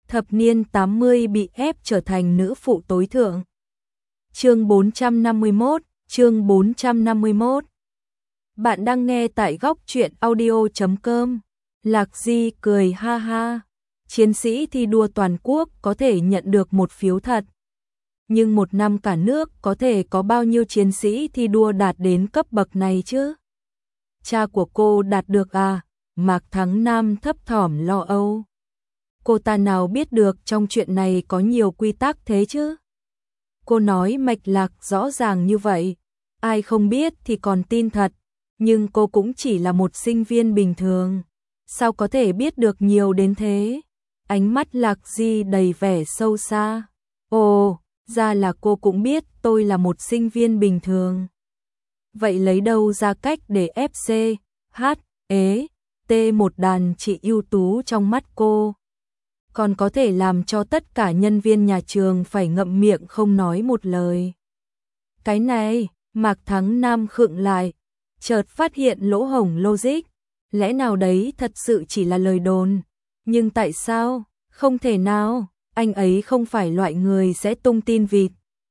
thập niên 80 bị ép trở thành nữ phụ tối thượng. Chương 451, Bạn đang nghe tại góc truyện audio.com. Lạc Di cười ha ha. Chiến sĩ thi đua toàn quốc có thể nhận được một phiếu thật. Nhưng một năm cả nước có thể có bao nhiêu chiến sĩ thi đua đạt đến cấp bậc này chứ? Cha của cô đạt được à? Mạc Thắng Nam thấp thỏm lo âu. Cô ta nào biết được trong chuyện này có nhiều quy tắc thế chứ? Cô nói mạch lạc rõ ràng như vậy, ai không biết thì còn tin thật, nhưng cô cũng chỉ là một sinh viên bình thường, sao có thể biết được nhiều đến thế? Ánh mắt Lạc Di đầy vẻ sâu xa. Ồ, ra là cô cũng biết tôi là một sinh viên bình thường. Vậy lấy đâu ra cách để FC, T một đàn chị ưu tú trong mắt cô? Còn có thể làm cho tất cả nhân viên nhà trường phải ngậm miệng không nói một lời. Cái này, Mạc Thắng Nam khựng lại, chợt phát hiện lỗ hổng logic, lẽ nào đấy thật sự chỉ là lời đồn, nhưng tại sao? Không thể nào, anh ấy không phải loại người sẽ tung tin vịt.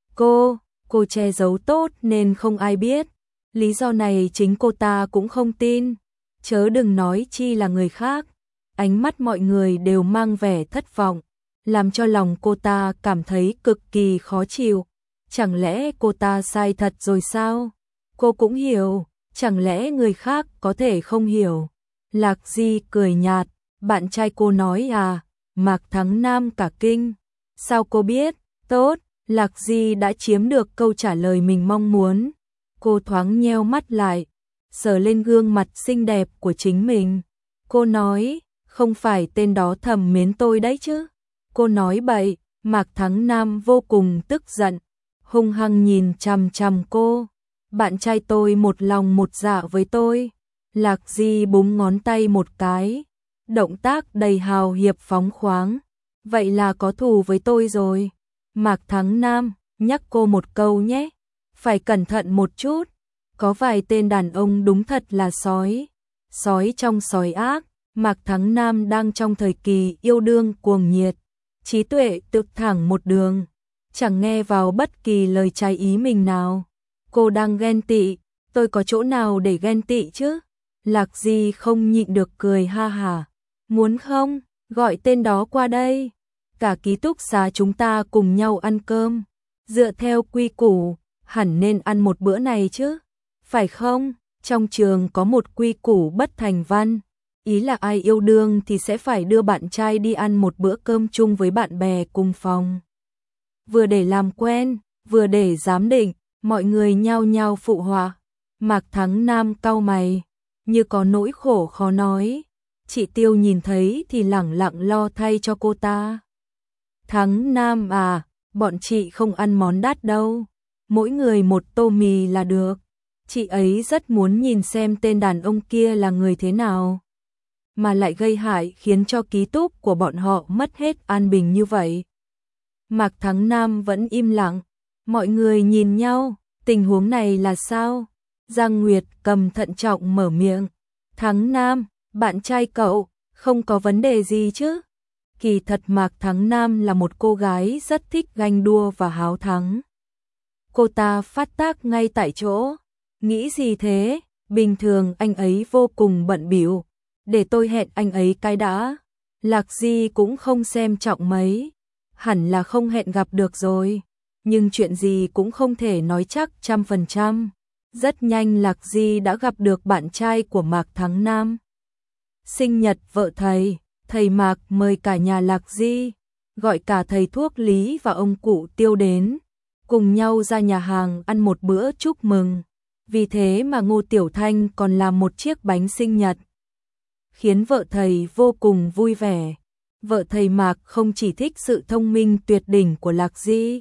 Cô che giấu tốt nên không ai biết, lý do này chính cô ta cũng không tin, chớ đừng nói chi là người khác. Ánh mắt mọi người đều mang vẻ thất vọng, làm cho lòng cô ta cảm thấy cực kỳ khó chịu. Chẳng lẽ cô ta sai thật rồi sao? Cô cũng hiểu, chẳng lẽ người khác có thể không hiểu? Lạc Di cười nhạt, bạn trai cô nói à? Mạc Thắng Nam cả kinh. Sao cô biết? Tốt, Lạc Di đã chiếm được câu trả lời mình mong muốn. Cô thoáng nheo mắt lại, sờ lên gương mặt xinh đẹp của chính mình. Cô nói, không phải tên đó thầm mến tôi đấy chứ? Cô nói bậy. Mạc Thắng Nam vô cùng tức giận, hung hăng nhìn chằm chằm cô. Bạn trai tôi một lòng một dạ với tôi. Lạc Di búng ngón tay một cái, động tác đầy hào hiệp phóng khoáng. Vậy là có thù với tôi rồi. Mạc Thắng Nam, nhắc cô một câu nhé, phải cẩn thận một chút. Có vài tên đàn ông đúng thật là sói trong sói ác. Mạc Thắng Nam đang trong thời kỳ yêu đương cuồng nhiệt, trí tuệ tự thẳng một đường, chẳng nghe vào bất kỳ lời trái ý mình nào. Cô đang ghen tị, tôi có chỗ nào để ghen tị chứ? Lạc Di không nhịn được cười ha hả. Muốn không, gọi tên đó qua đây, cả ký túc xá chúng ta cùng nhau ăn cơm. Dựa theo quy củ, hẳn nên ăn một bữa này chứ, phải không? Trong trường có một quy củ bất thành văn. Ý là ai yêu đương thì sẽ phải đưa bạn trai đi ăn một bữa cơm chung với bạn bè cùng phòng. Vừa để làm quen, vừa để giám định, mọi người nhao nhao phụ họa. Mạc Thắng Nam cau mày, như có nỗi khổ khó nói. Chị Tiêu nhìn thấy thì lẳng lặng lo thay cho cô ta. Thắng Nam à, bọn chị không ăn món đắt đâu, mỗi người một tô mì là được. Chị ấy rất muốn nhìn xem tên đàn ông kia là người thế nào, mà lại gây hại khiến cho ký túc của bọn họ mất hết an bình như vậy. Mạc Thắng Nam vẫn im lặng, mọi người nhìn nhau, tình huống này là sao? Giang Nguyệt Cầm thận trọng mở miệng. Thắng Nam, bạn trai cậu, không có vấn đề gì chứ? Kỳ thật Mạc Thắng Nam là một cô gái rất thích ganh đua và háo thắng. Cô ta phát tác ngay tại chỗ. Nghĩ gì thế? Bình thường anh ấy vô cùng bận bịu. Để tôi hẹn anh ấy cái đã. Lạc Di cũng không xem trọng mấy, hẳn là không hẹn gặp được rồi, nhưng chuyện gì cũng không thể nói chắc 100%. Rất nhanh Lạc Di đã gặp được bạn trai của Mạc Thắng Nam. Sinh nhật vợ thầy Mạc mời cả nhà Lạc Di, gọi cả thầy thuốc Lý và ông cụ Tiêu đến, cùng nhau ra nhà hàng ăn một bữa chúc mừng. Vì thế mà Ngô Tiểu Thanh còn làm một chiếc bánh sinh nhật, khiến vợ thầy vô cùng vui vẻ. Vợ thầy Mạc không chỉ thích sự thông minh tuyệt đỉnh của Lạc Di,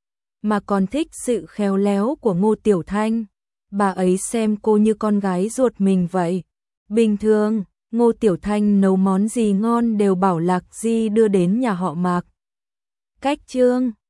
mà còn thích sự khéo léo của Ngô Tiểu Thanh. Bà ấy xem cô như con gái ruột mình vậy. Bình thường, Ngô Tiểu Thanh nấu món gì ngon đều bảo Lạc Di đưa đến nhà họ Mạc. Cách chương